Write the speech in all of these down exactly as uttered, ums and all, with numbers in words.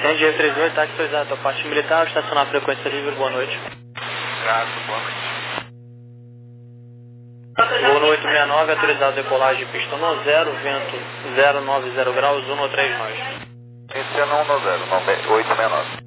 N G trinta e oito, táxi autorizado, parte militar, estacionar a frequência livre, boa noite. Graças, boa noite. Voo no oito seis nove, autorizado decolagem, pista no zero, vento zero nove zero graus, um três nós. Iniciando um no zero, oito seis nove.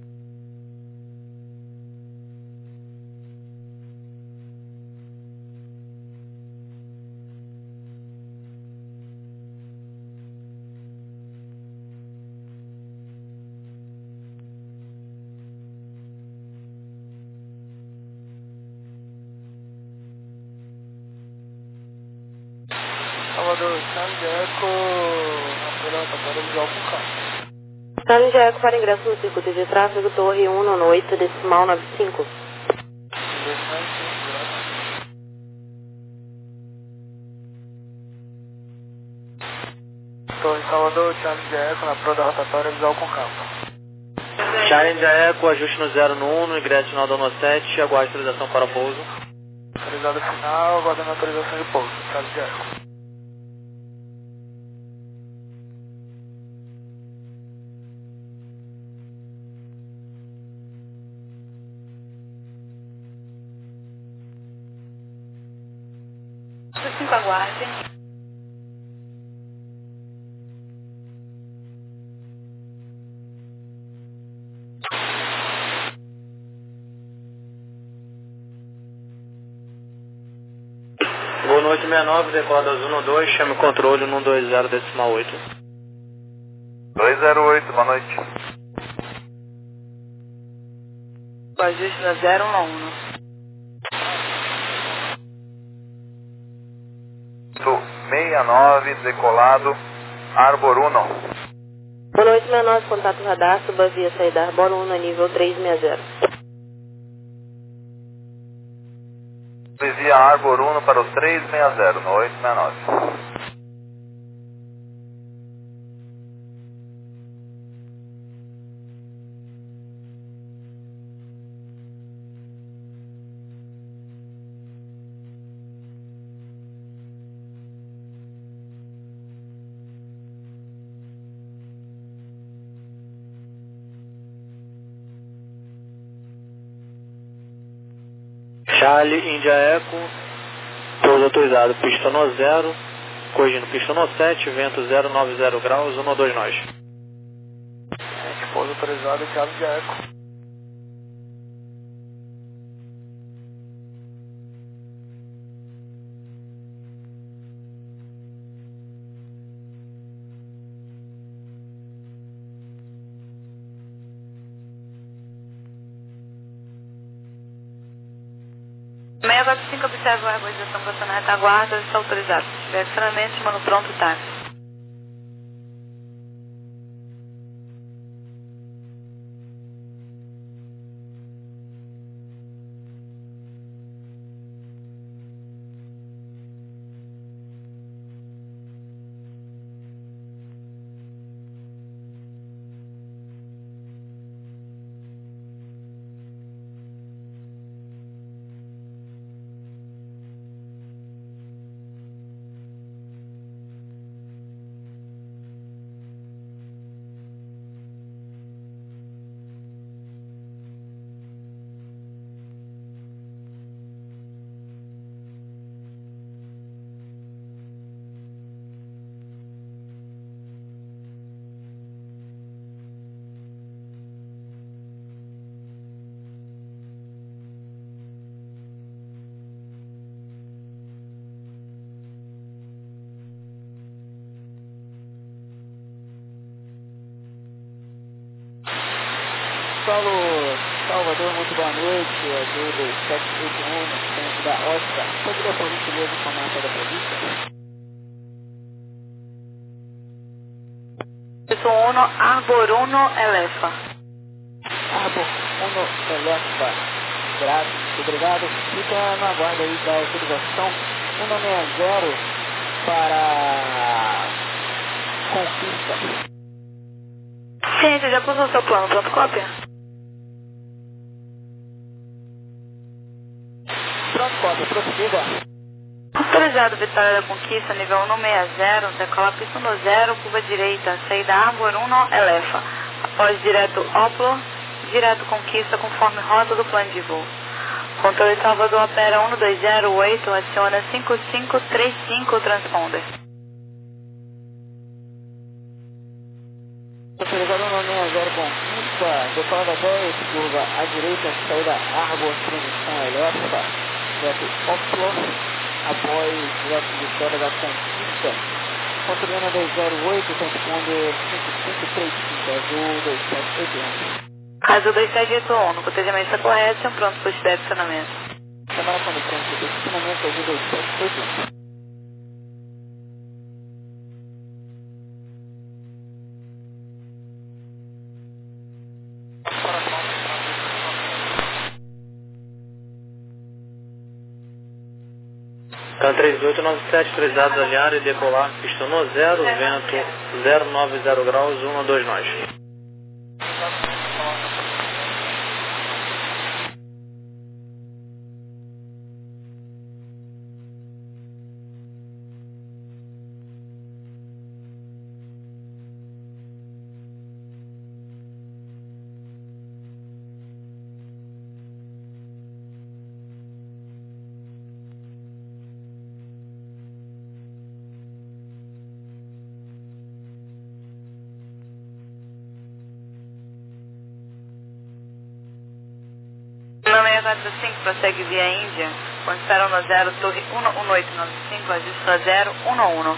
Salvador, Charlie Eco, na rotatória visual com campo. Charlie Eco para ingresso no circuito de tráfego, torre um, nono oito, decimal nove cinco. Torre Salvador, Charlie Eco, na prova da rotatória visual com campo. Charlie Eco, ajuste no zero no um, no ingresso final do ano sete, aguarde autorização para pouso. Autorizado final, aguardando autorização de pouso, Charlie Eco. cinco, aguarde. Voo no oito seis nove, decolado azul no dois, chame o controle no dois zero decimal oito. dois zero oito, boa noite. O ajuste no zero um um. seis nove, decolado, Arbor um. Boa noite, seis nove, contato radar, suba via saída Arbor um, nível três seis zero. Via Arbor um para o três seis zero, no oito seis nove. Charlie, India Eco, pouso autorizado, pista no zero, corrigindo pista no sete, vento zero nove zero graus, um dois nós. Gente, pouso autorizado, Charlie Eco. seis quatro cinco, observa a arborização passando a retaguarda, está autorizado. Se tiver adicionamento, mano pronto, táxi. Paulo, Salvador, muito boa noite. Ajuda sete oito um, no centro da Oscar. Poderia, por gentileza, informar a da polícia? Isso um, Arbor um, Elefa. Arbor um, Elefa. Graças, obrigado. Fica na guarda aí da autorização um seis zero para Conquista. Gente, já posou seu plano, pronto cópia? Pronto, cópia, prossiga. Autorizado, Vitória da Conquista, nível um seis zero, decola pista no zero, curva direita, saída Arbor um, Elefa. Pode direto Oplo, direto Conquista, conforme rota do plano de voo. Controle Salvador opera um dois zero oito, adiciona cinco cinco três cinco transponder. Autorizado um seis zero Conquista, decolada dez, curva à direita, saída Arbor, transmissão elétrica, direto Oplo, após direto de fora da Conquista. Controle um dois zero oito, transponder cinco cinco três cinco, azul dois sete oito um. Azul dois sete oito um, no cotejamento está correto, são prontos para o estacionamento. Chamada quando pronto de estacionamento, azul dois sete oito um. Então três oito nove sete, autorizados a alinhar e decolar, pista no zero, vento zero nove zero graus, um dois nós. seis quatro cinco, prossegue via Índia, quando espera no zero, torre um oito nove cinco, ajusta zero um um.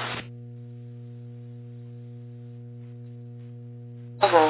Voo.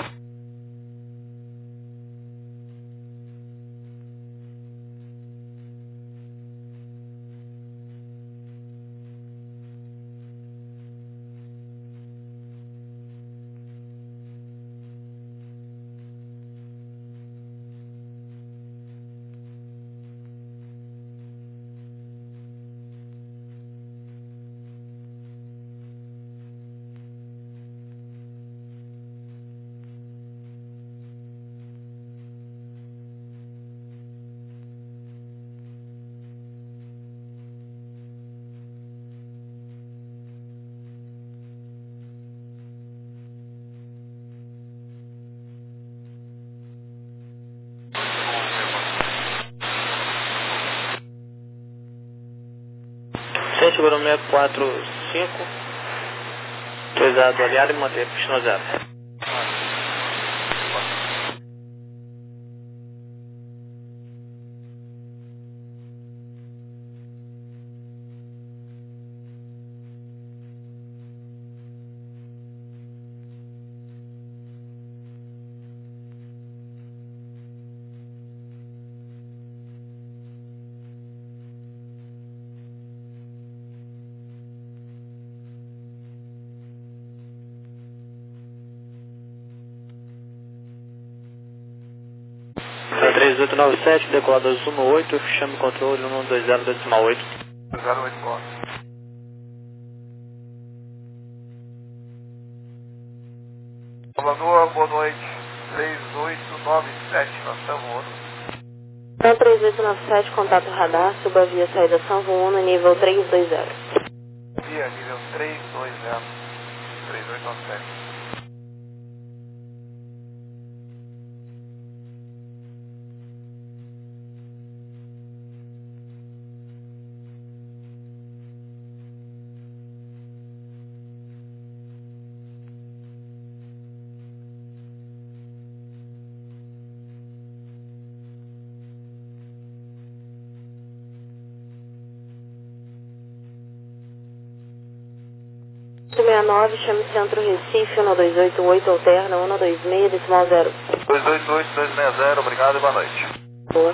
Sete seguro seis quatro cinco, autorizado a alinhar e manter, pista no zero. três oito nove sete, decolado azul no oito, chame o controle um dois zero decimal oito. zero oito quatro. Salvador, boa noite. três oito nove sete, nós estamos voando. Então três oito nove sete, contato radar, suba via saída São João, nível três dois zero. Via nível três dois zero. três oito nove sete. sessenta e nove, chame Centro Recife, um dois oito oito, alterna um dois seis, decimal zero. dois dois oito, dois seis zero, obrigado e boa noite. Boa.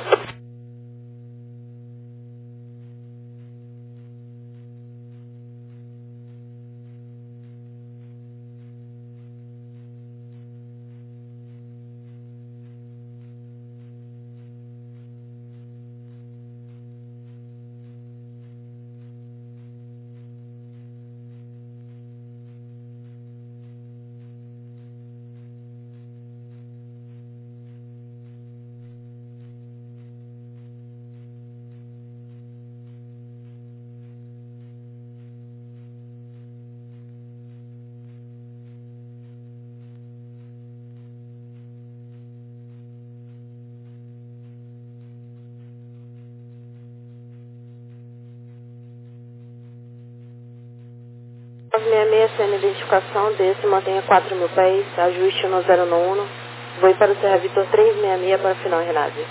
nove seis seis, sem identificação, desce, mantenha quatro mil pés, ajuste no zero um. Voe para o Serra Vitor trezentos e sessenta e seis para final Renade.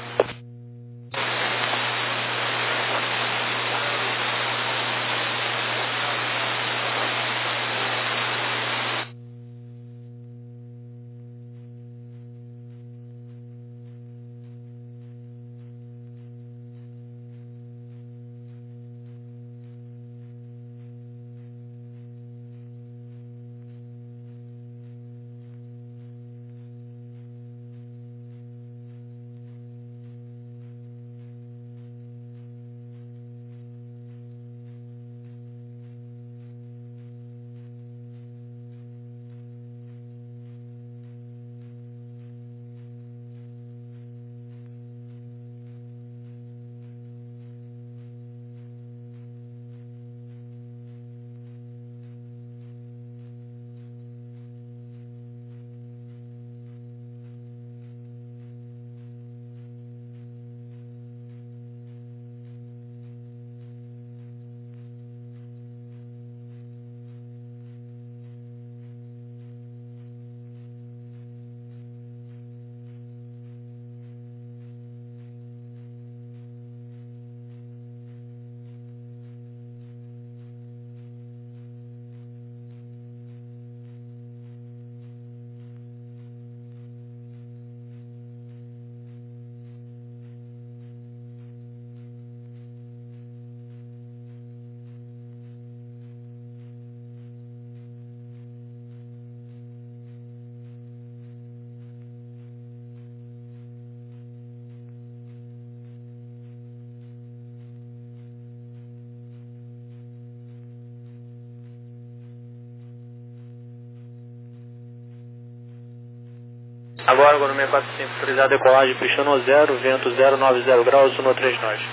Agora, agora no seis quatro cinco, autorizado decolagem, pista no zero, vento zero nove zero graus, um três nós.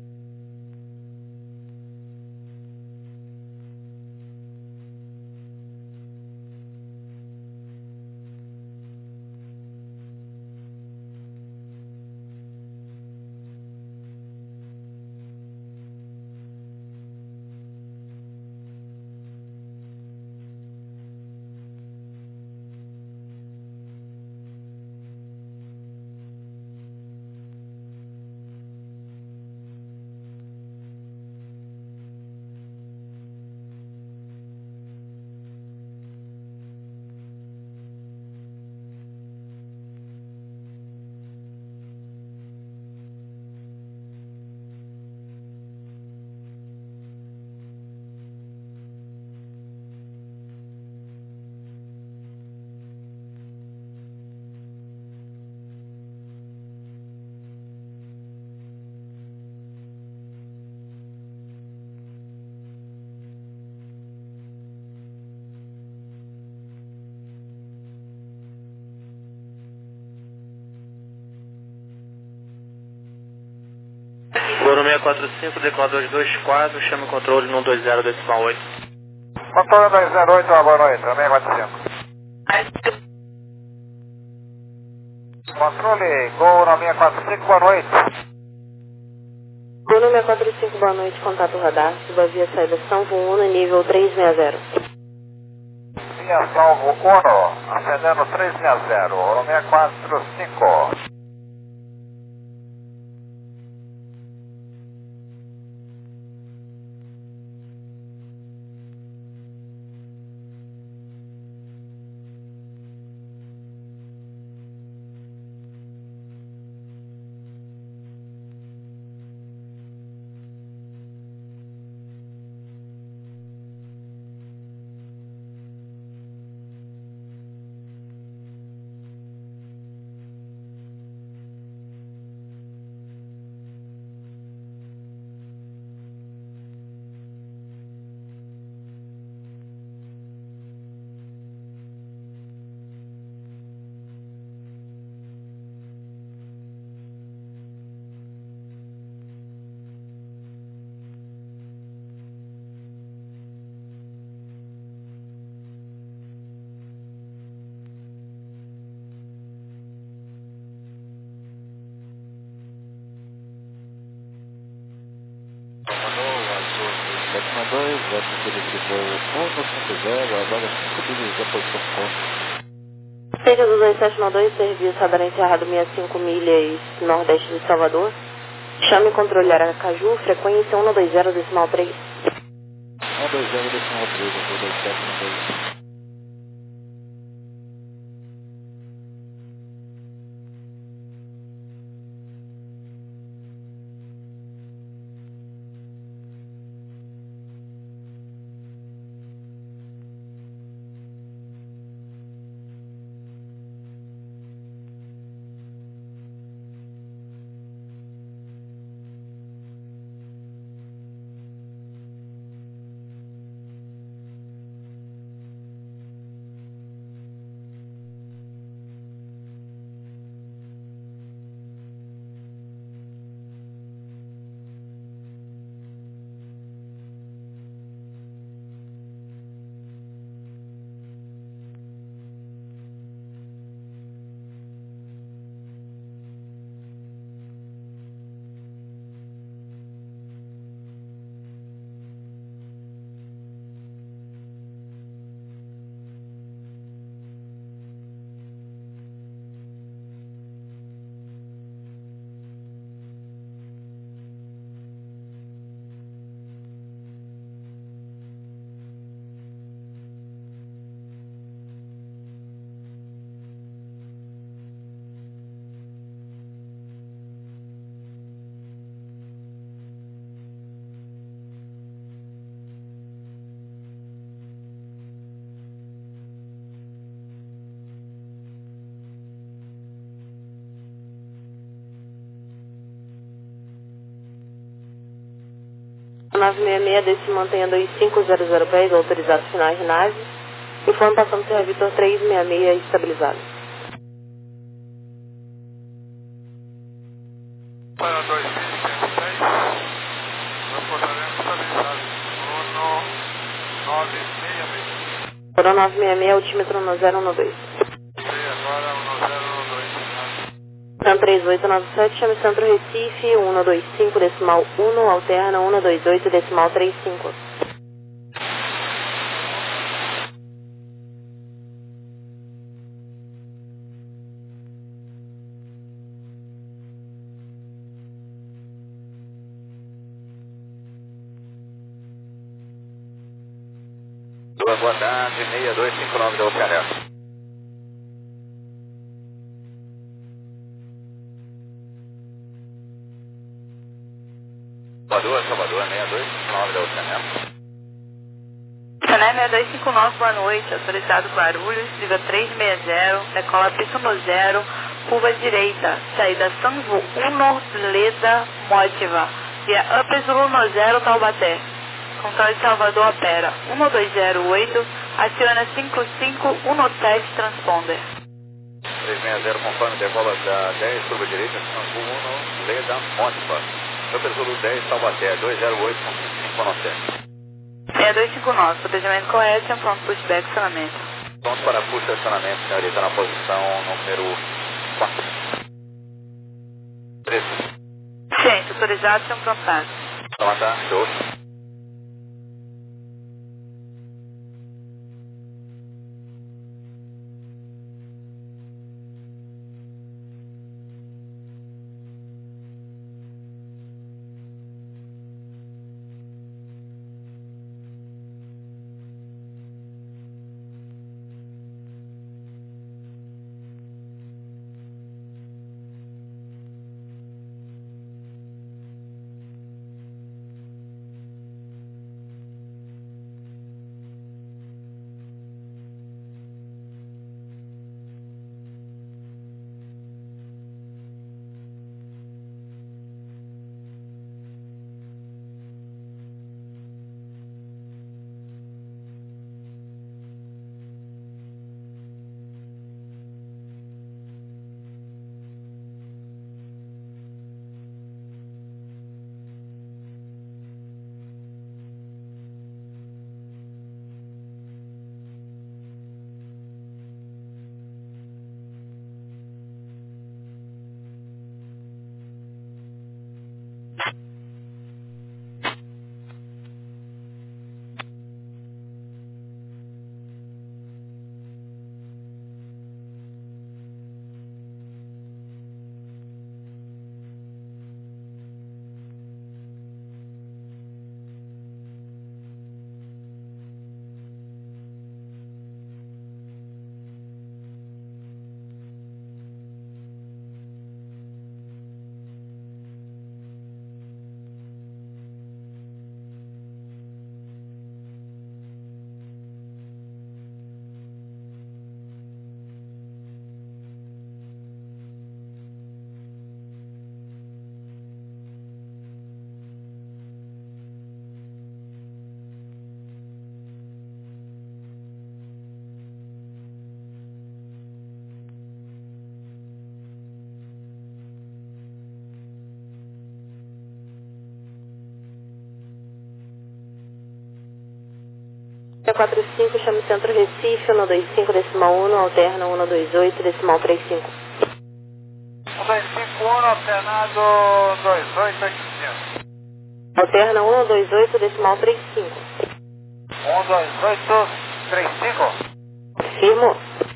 Goro seis quatro cinco, decolador dois quatro, chama o controle no dois zero decimal oito. Controle dois zero oito, uma boa noite, seis quatro cinco. Controle, Gol no seis quatro cinco, boa noite. Gol no seis quatro cinco, boa noite, contato radar, suba via saída São Vuno, nível trezentos e sessenta. Via Salvo Uno, acendendo trezentos e sessenta, no seis quatro cinco. já transferido de voo um cinco zero, agora cinco milhas da posição ponto. Seja do dois sete nove dois, serviço radar encerrado sessenta e cinco milhas nordeste de Salvador. Chame e controle Aracaju, frequência um dois zero decimal três. um dois zero decimal três, eu dois sete nove dois. nove seis seis desse mantenha dois cinco zero zero pés, autorizado final de nave. Informe passando Serra Vitor três seis seis estabilizado. Para dois mil e cento e seis, reportaremos estabilizado. Bruno nove seis seis. Bruno nove seis seis, altímetro no zero um dois. Sei agora no zero um dois. Centro três oito nove sete, chame Centro Recife, um dois cinco decimal um, alterna um dois oito decimal trinta e cinco. Boa tarde, seis dois cinco nove da Oceanel. Salvador, Salvador, seis dois cinco nove da Oceanel. Cané seis dois cinco nove, boa noite, autorizado Guarulhos, liga três seis zero, decola pista no zero, curva direita, saída Sanvo um, Leda, Mótiva, via Up Zulu no zero, Taubaté. Controle de Salvador opera um dois zero oito, aciona cinco cinco um sete, transponder. três seis zero, conforme decola da dez, curva direita, Sanvo um, Leda, Mótiva. Up Zulu dez, Taubaté, dois zero oito, cinco um sete. seis dois cinco nove, protegimento correto, pronto pushback, acionamento. Pronto para push de acionamento, senhorita, na posição número quatro. treze. Ciência, autorizado, sem prontado. Então, tá, show. quatro cinco, chame Centro Recife, um dois cinco, decimal um, alterna um dois oito, decimal três cinco. um dois cinco um, alternado dois oito oito cinco. Alterna um dois oito, decimal três cinco. um dois oito três cinco. Firmo.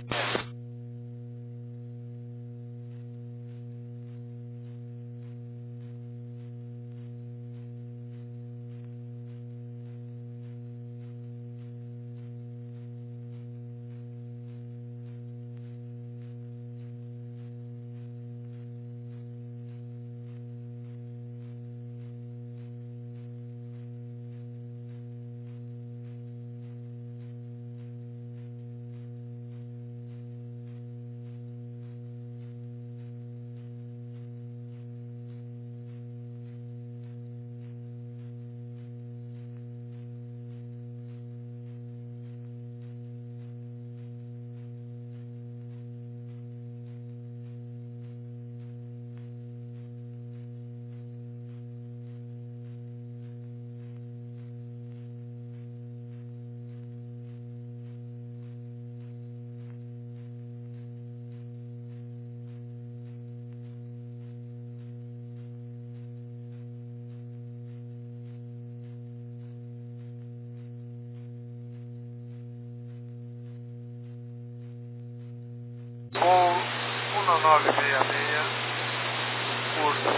um nove seis seis, curso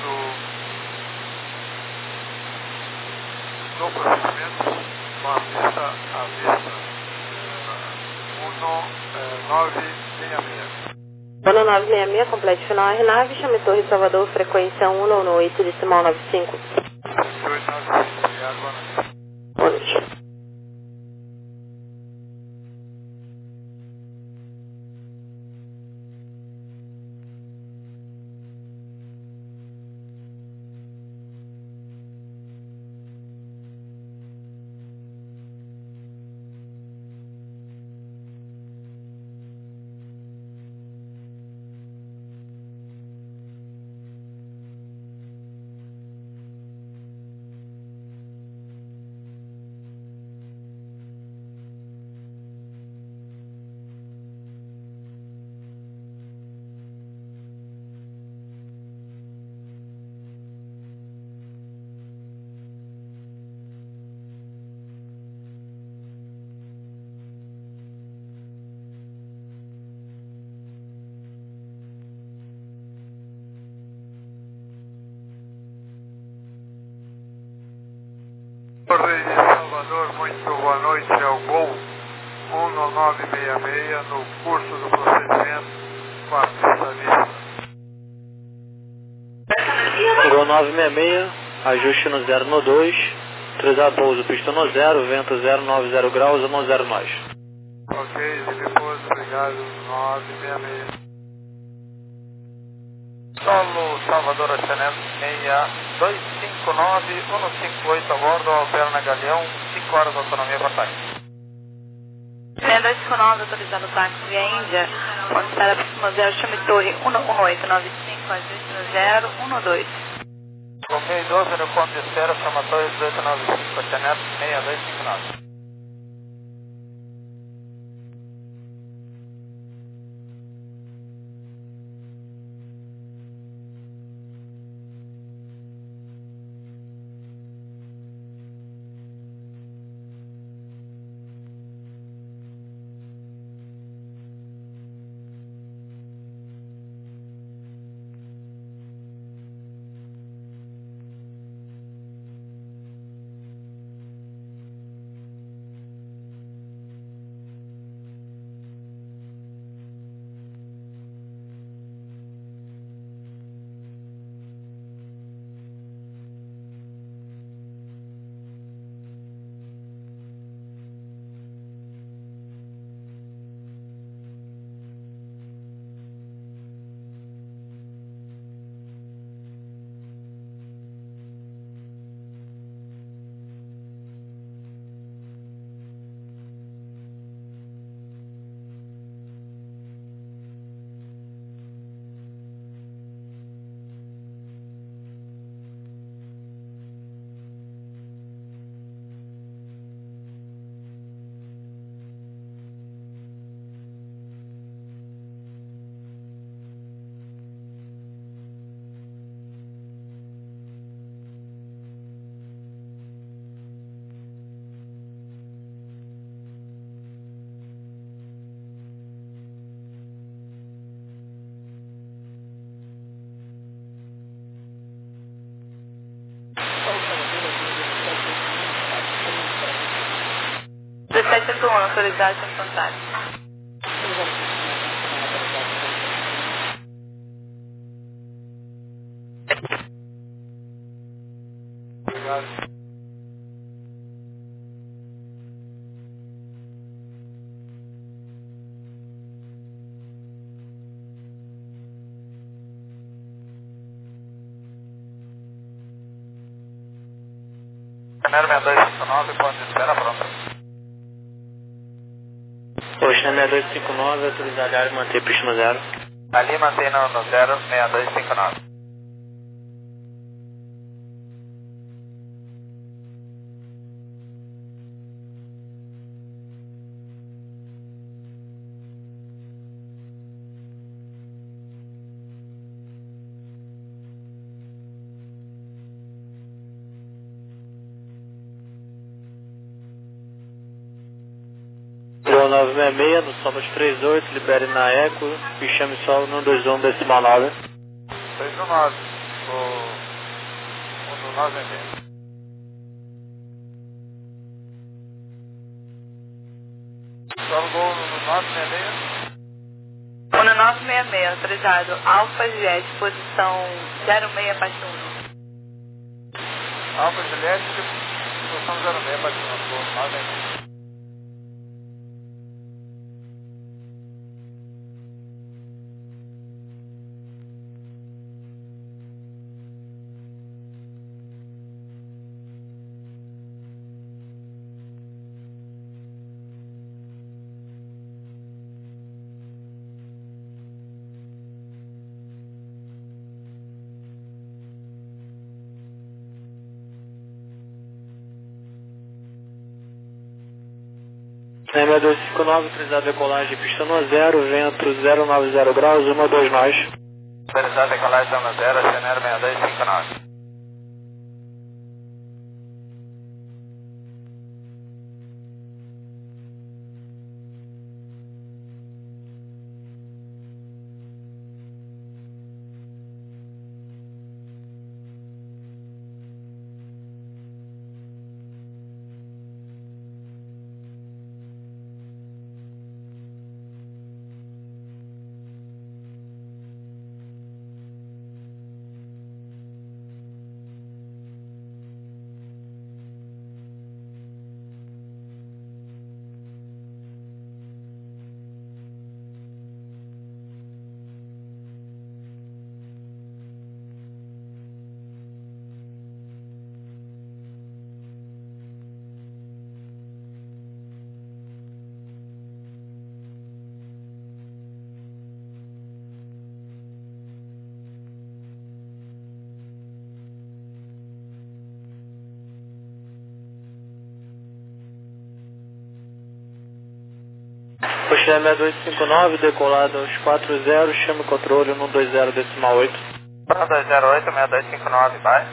do procedimento, uma vista à vista, um nove seis seis. um nove seis seis, complete final R nove, chame Torre Salvador, frequência um oito, decimal nove cinco. oito nove cinco, obrigado, boa noite. Boa noite. Torre de Salvador, muito boa noite ao Gol um nove seis seis no curso do procedimento com a pista vista. Gol nove seis seis, ajuste no zero no dois, autorizado pouso pista no zero, vento zero nove zero graus, um zero nós. Ok, depois, obrigado, nove seis seis. Solo Salvador Chanel seis dois cinco nove um cinco oito a bordo, alterna Galeão, cinco horas de autonomia para táxi. seis dois cinco nove, autorizado táxi via Índia, quando espera próximo zero, chame Torre um um oito nove cinco, ajuste no zero um dois. Ok, doze no ponto de espera, chama Torre dezoito nove cinco, Chanel seis dois cinco nove. autorizado sem contato. Obrigado. Channel seis dois cinco nove, ponto de espera pronto. Oi, Channel seis dois cinco nove, autorizado a área manter pista no zero. Ali mantém no, no zero seis dois cinco nove. Lua nove seis seis, no Somos três oito, libere na Eco e chame só no um dois um decimal nove. dois um nove, o um do nove é bem. Só o gol no nove seis seis. um nove seis seis, autorizado. Alfa Jet, posição zero seis parte um. Alfa Juliette, posição zero seis, parte um, gol nove seis seis. seis dois cinco nove, autorizado a decolagem pista no zero, vento zero nove zero graus, um dois nós. Autorizado a decolagem no zero, Channel seis dois cinco nove. Channel seis dois cinco nove, decolado aos quatro zero, chame o controle no um dois zero decimal oito. um dois zero oito, seis dois cinco nove, vai.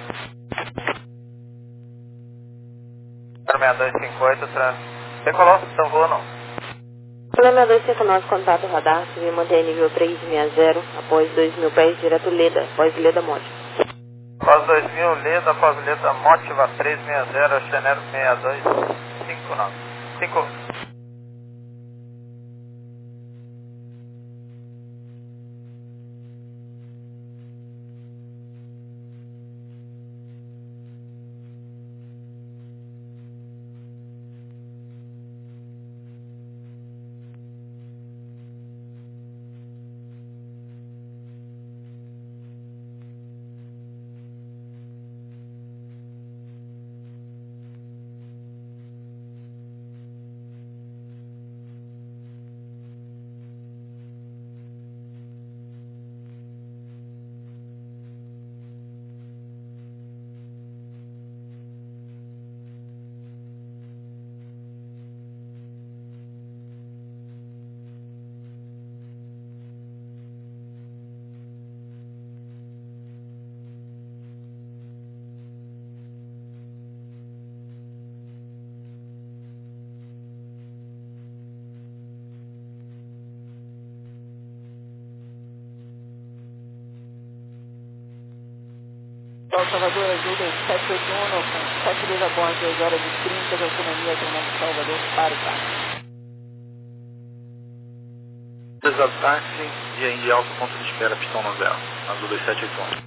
seis dois cinco oito, trans. Decolou, São Bruno. seis dois cinco nove, contato radar, civil mantém nível três seis zero, após dois mil pés, direto Leda, após Leda Mote. Após dois mil, Leda, após Leda Motiva três seis zero, Channel seis dois cinco nove. cinco. Salvador, ajuda sete oito um, com sete dois a bordo, duas horas e trinta de autonomia, Fernando Salvador, para o carro. autorizado táxi, via Indy Alfa, ponto de espera, pistão no zero, azul dois sete oito um.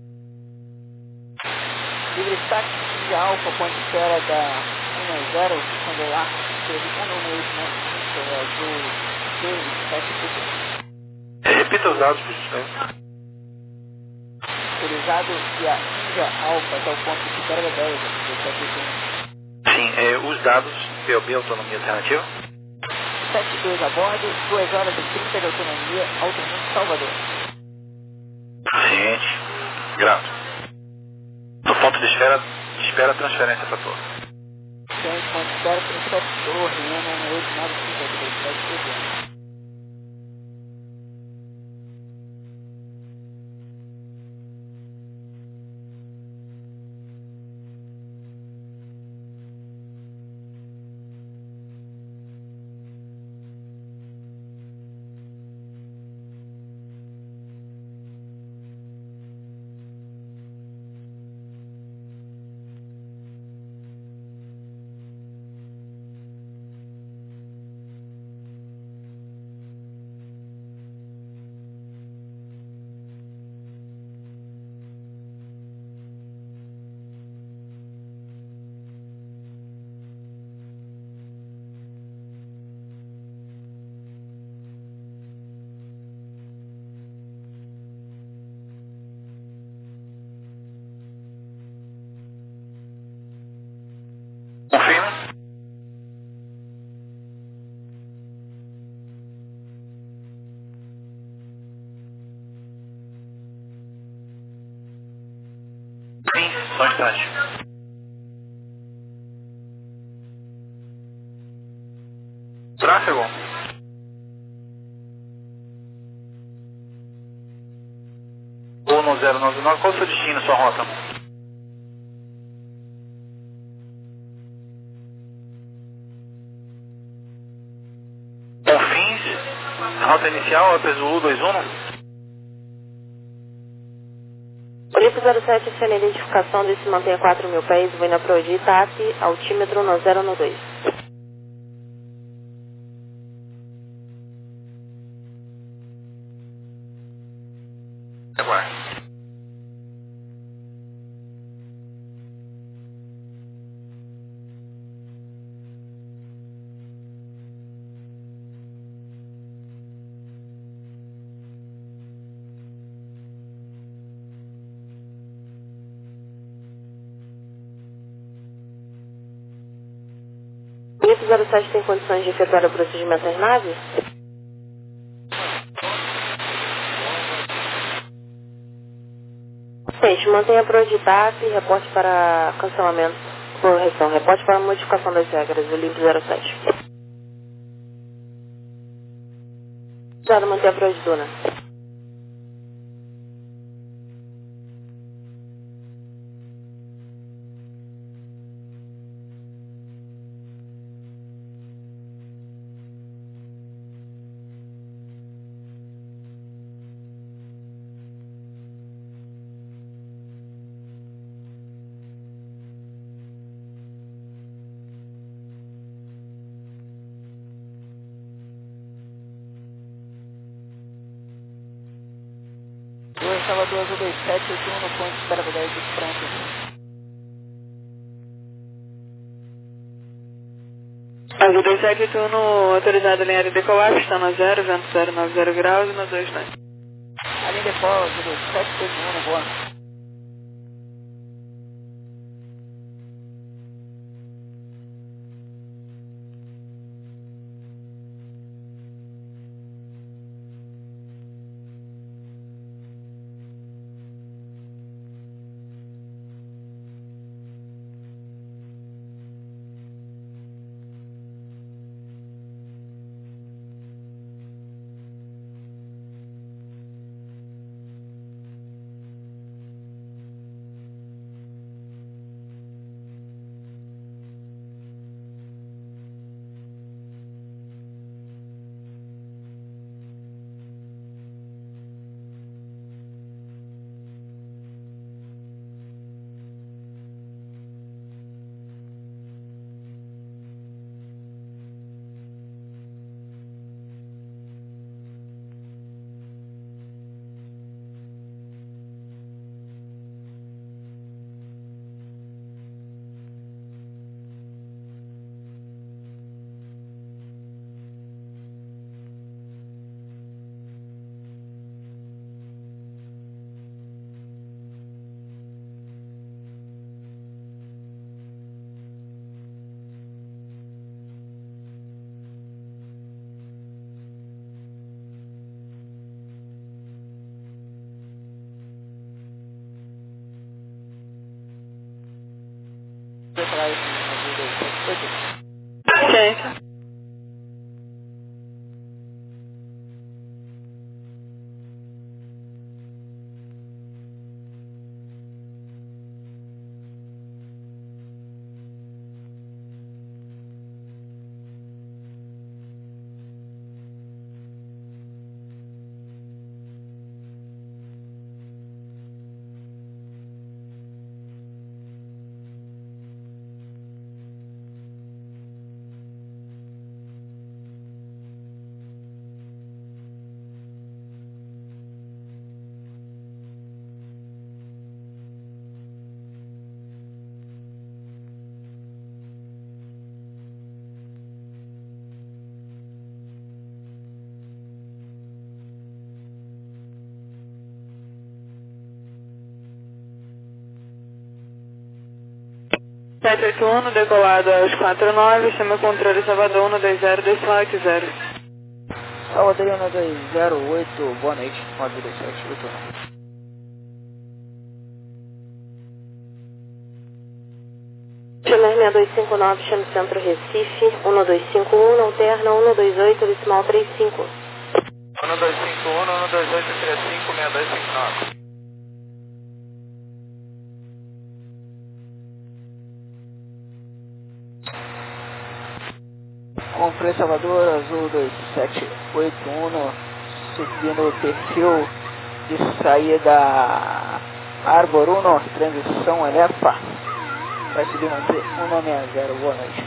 Livre táxi de Alfa, ponto de espera da um zero, quando lá, teve um no meio, né? Azul dois sete oito um. Repita os dados, por gentileza. Autorizado via India Alfa até o ponto de espera da dez, dois sete oito um. Sim, é, os dados, P O B, autonomia alternativa. sete dois a bordo, duas horas e trinta de autonomia, Alto Salvador. Ciente. Grato. No ponto de espera, de espera transferência para torre. Ciente, ponto de espera, transferência torre, N N oito nove cinco dois sete oito um. Confirma. Sim, só um instante. Tráfego. um zero nove nove, qual é o seu destino, sua rota? Confins, rota inicial, é P Z U dois um. Polícia zero sete, aciona a identificação de se mantenha quatro mil pés, vindo a Prodi, táxi, altímetro no zero no dois. Aguarde. Polícia zero sete tem condições de efetuar o procedimento às naves? Gente, mantenha a Prodi, táxi, reporte para cancelamento, correção, reporte para modificação das regras, o limpo zero sete. Cuidado, manter a Prodi, Duna. dois Salvador Azul dois sete oito um no ponto de espera da dez de pronto. Azul dois sete oito um no autorizado linha de decolagem, está no zero, vento zero nove zero graus e no dois nove. A linha de polo, Azul dois sete oito um no boa. transferência. sete oito um, decolado aos quatro nove, chama controle Salvador um dois zero, decimal oito zero. Salvador um dois zero oito, boa noite, nove dois sete oito um. Chama seis dois cinco nove, chama Centro Recife, um dois cinco um, alterna um dois oito, decimal trinta e cinco. um dois cinco um, um dois oito três cinco, seis dois cinco nove. Controle Salvador, Azul dois sete oito um, subindo o perfil de saída Arbor um, transição Elefa. Vai subir manter um seis zero, boa noite.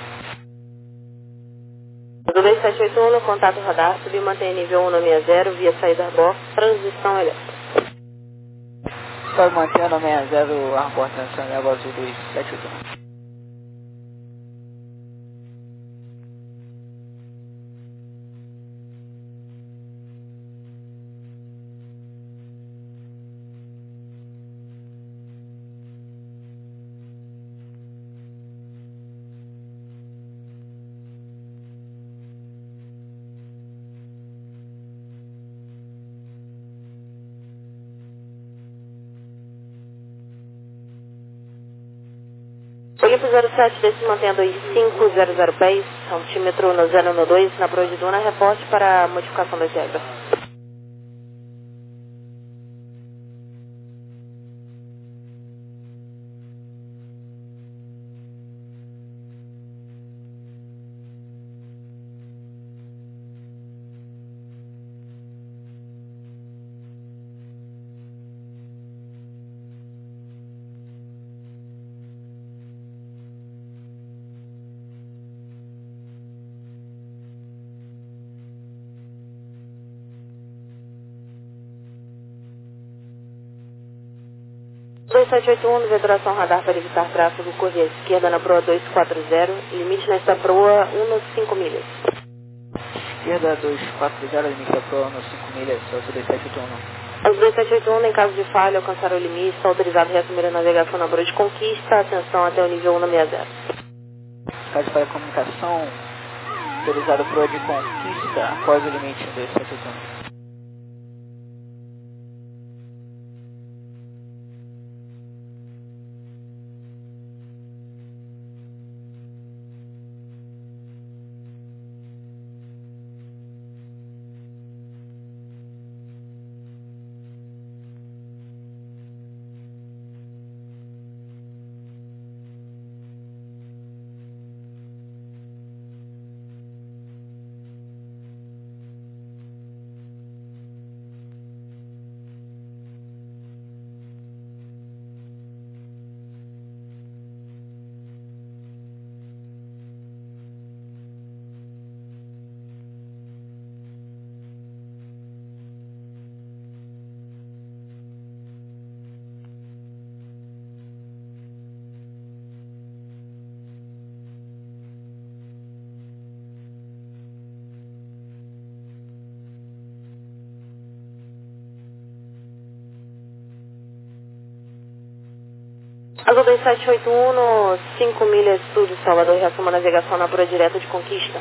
Azul dois sete oito um, contato radar, subir mantém nível um seis zero, via saída Arbor, transição Elefa. Sobe mantendo um seis zero, Arbor, transição Elefa, Azul dois sete oito um. Filipe zero sete, desse mantém dois cinco zero zero pés, altímetro no zero um dois, na proa de Duna, reporte para a modificação das regras. dois sete oito um, vibração radar para evitar tráfego, corre à esquerda na proa dois quatro zero, limite nesta proa um cinco milhas. Esquerda dois quatro zero, limite da proa um cinco milhas, Celso dois sete oito um. Os dois sete oito um, em caso de falha, alcançar o limite, está autorizado a reassumir a navegação na proa de conquista, atenção até o nível um seis zero. Caso de falha de comunicação, autorizado proa de conquista, após o limite dois sete oito um. Azul dois sete oito um, no cinco milhas sul de Salvador, reassuma a navegação na proa direta de conquista.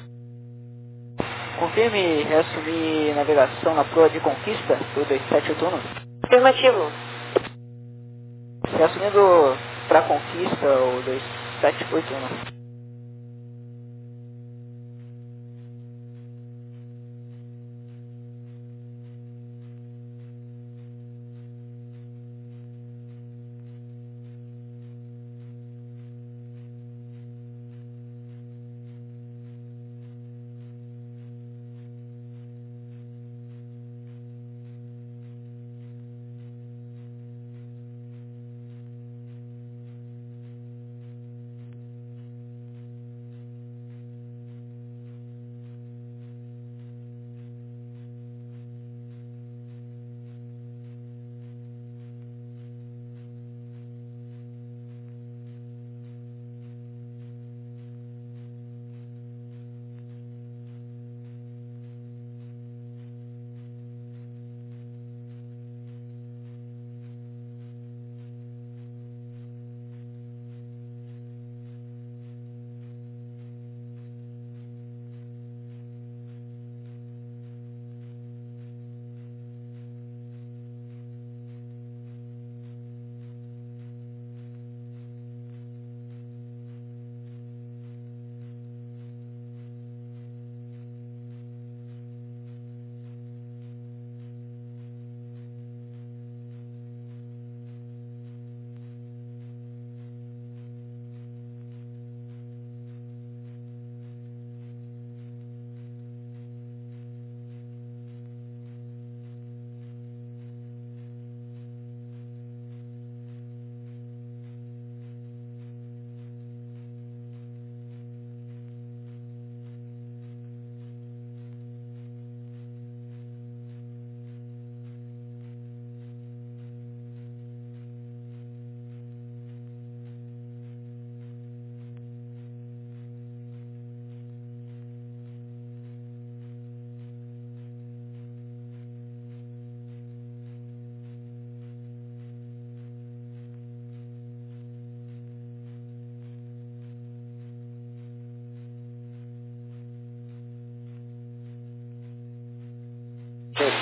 Confirme reassumir navegação na proa de conquista do dois sete oito um. Afirmativo. Reassumindo para conquista o dois sete oito um.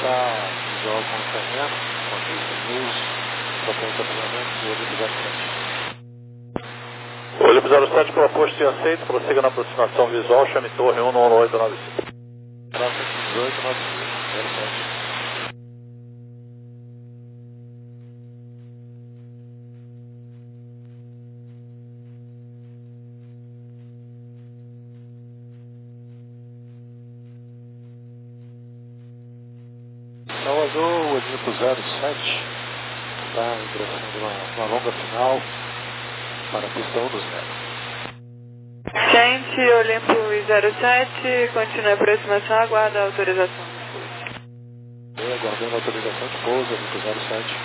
fechar visual com o sargento, com a pista news, propõe estacionamento do Olimpo zero sete. Olimpo zero sete, proposto e aceito, prossiga na aproximação visual, chame torre um nove oito nove cinco. Traço dezoito nove cinco zero sete. Salvador, Olimpo zero sete, está em direção de uma, uma longa final para a pista um dos metros. Gente, Olimpo zero sete, continua a aproximação, aguarda a autorização. Eu aguardando a autorização de pouso, Olimpo zero sete.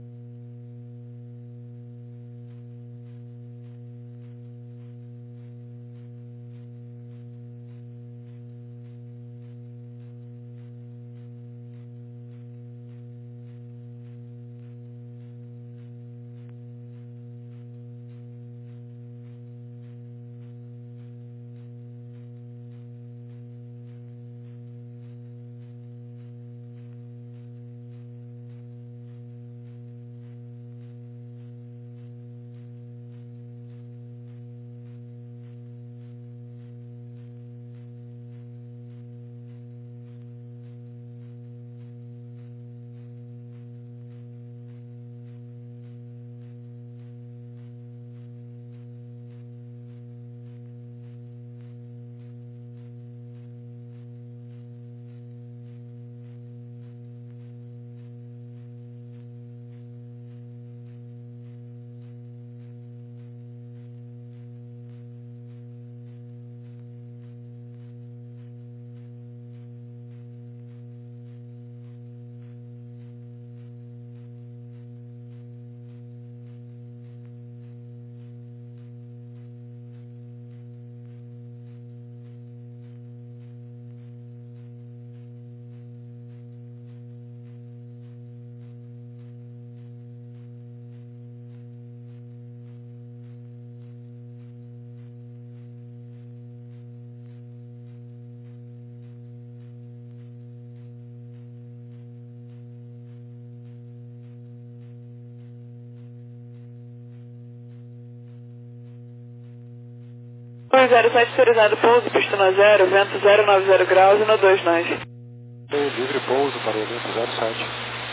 zero sete autorizado pouso, pista no zero, vento zero nove zero graus e no dois nós. Livre pouso para o Olimpo zero sete.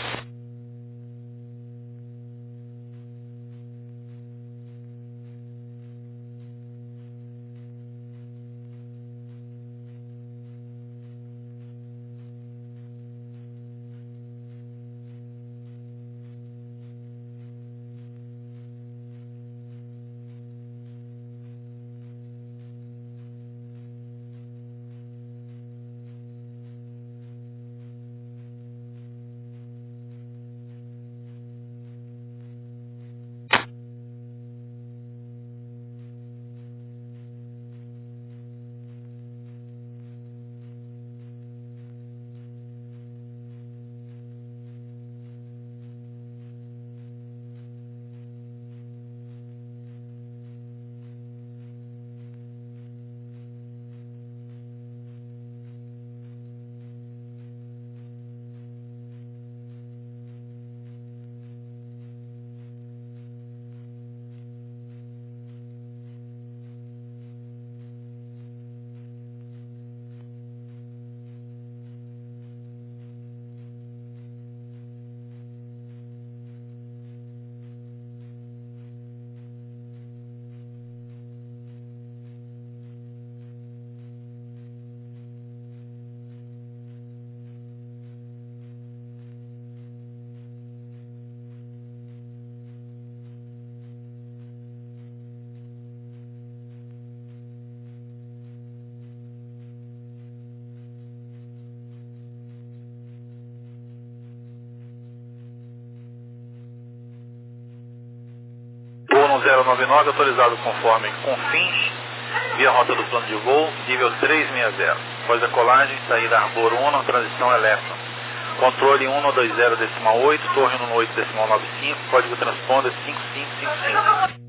zero nove nove, autorizado conforme Confins, via rota do plano de voo, nível trezentos e sessenta. Após a colagem, saída Arbor um, transição Electron. Controle um um dois zero decimal oito, torre um um oito decimal nove cinco, código transponder cinco cinco cinco cinco.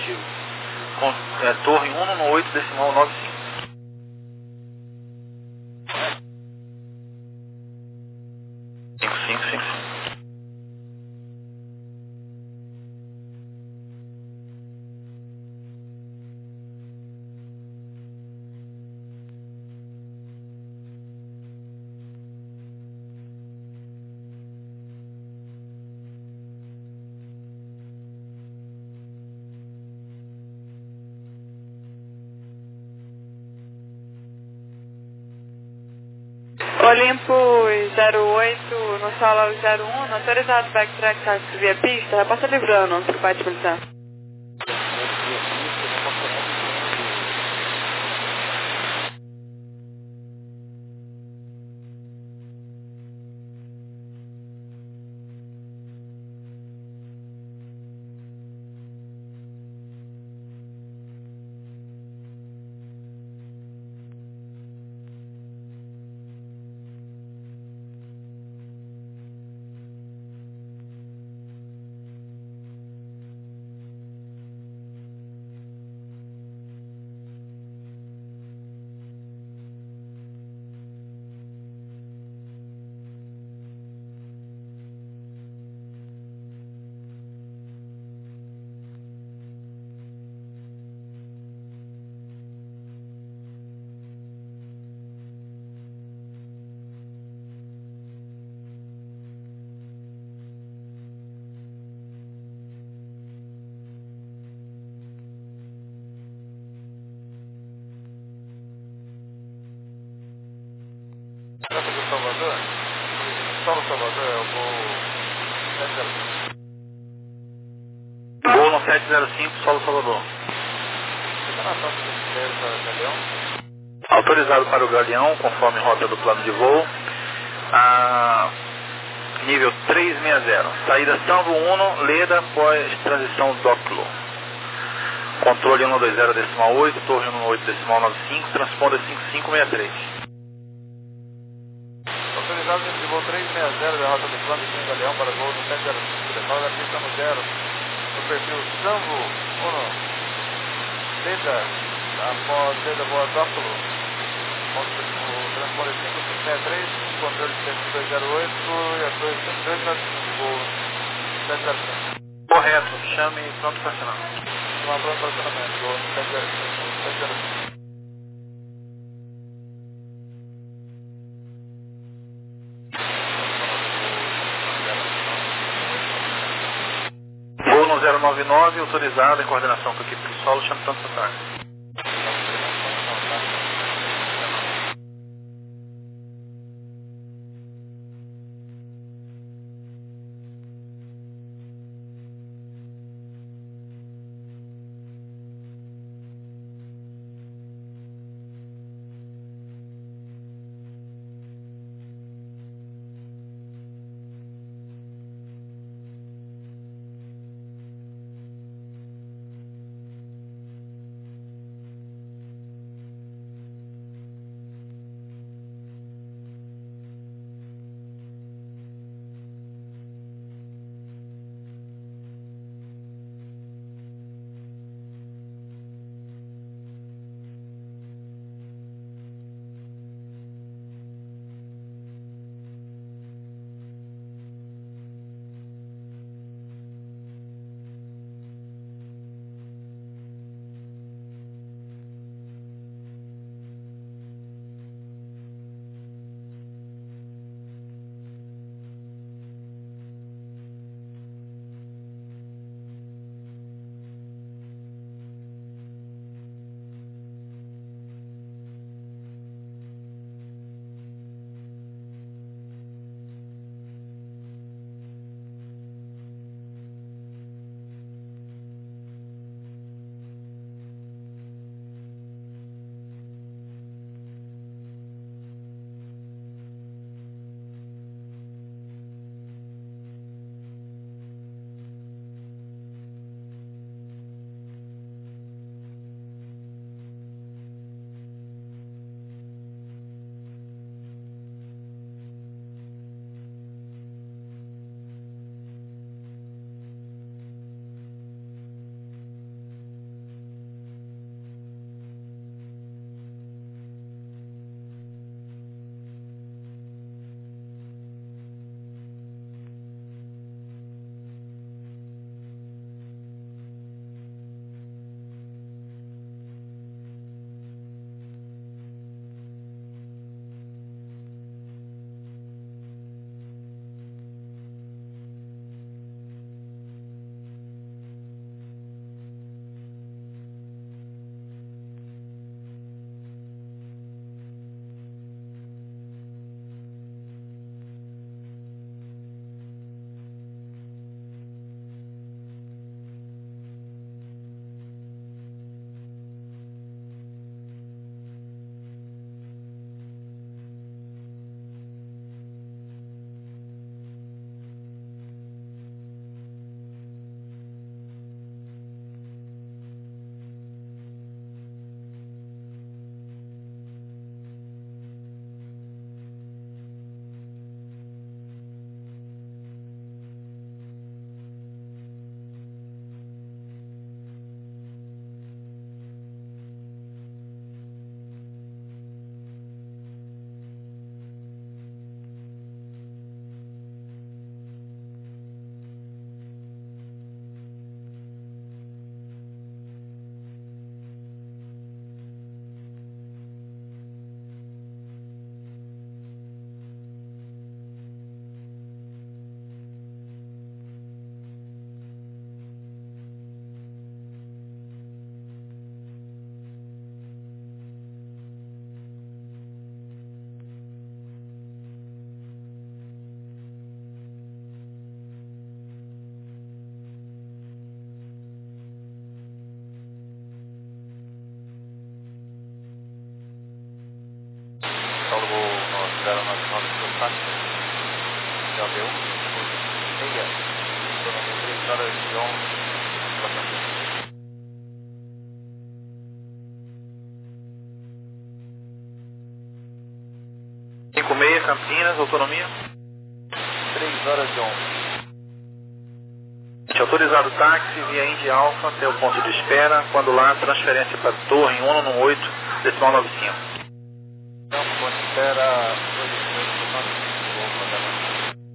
negativo. Com, é, torre um no oito decimal nove cinco. cinco cinco cinco cinco. Olimpo zero oito no solo zero um, autorizado backtrack táxi via pista, repassa livrando para o bate militar. Tráfego de Salvador, Solo Salvador é o voo sete zero cinco. Voo no sete zero cinco, Solo Salvador. Declaração de ministério para o Galeão. Autorizado para o Galeão, conforme rota do plano de voo. A nível trezentos e sessenta. Saída Sanvo um, Leda, após transição Doclo. Controle um dois zero decimal oito, torre um oito decimal nove cinco, transponder cinco cinco seis três. Autorizado de voo trezentos e sessenta da rota do plano de Galeão para voo no sete zero cinco, decola da pista no zero, no perfil Sanvo um, Leda, após Leda voa Doclo, o transponder cinco cinco seis três, controle de dois zero oito e a dois cinco dois nove cinco, voo sete zero cinco. Correto, chame pronto para assinar. Uma pronto para acionamento, voo sete zero cinco. Voo no zero nove nove, autorizado em coordenação com a equipe do solo, chame pronto para assinar. B um, meia, autonomia três horas e onze. cinco seis, Campinas, autonomia? três horas e onze. Autorizado táxi via Indy Alpha até o ponto de espera, quando lá transferência para torre um um oito, decimal nove cinco. Então, ponto de espera, dois decimal nove cinco, vou mandar mais.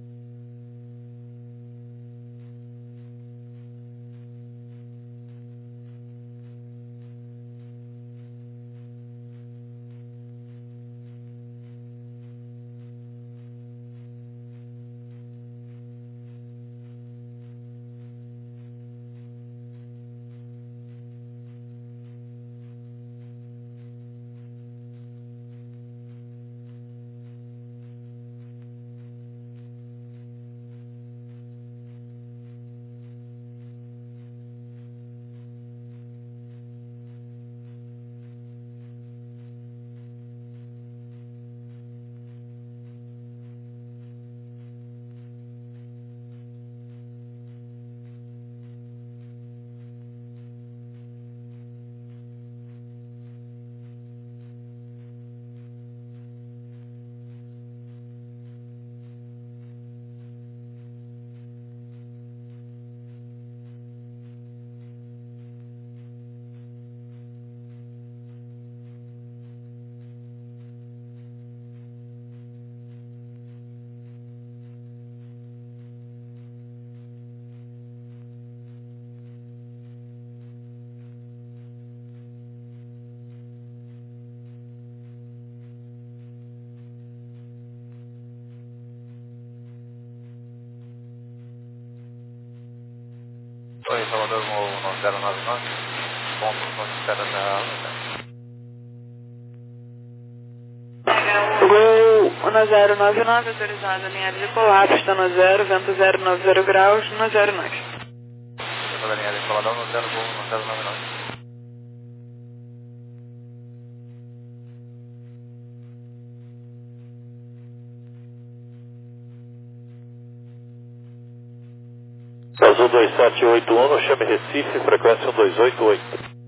Oi, Salvador no zero nove nove, ponto, ponto de espera da Alta. Gol no zero nove nove, autorizado a linha de colapso, está no zero, vento zero nove zero graus, no zero nove. Eu da linha de Salvador no zero, gol no zero nove nove. Azul dois sete oito um, chame Recife, frequência um dois oito oito.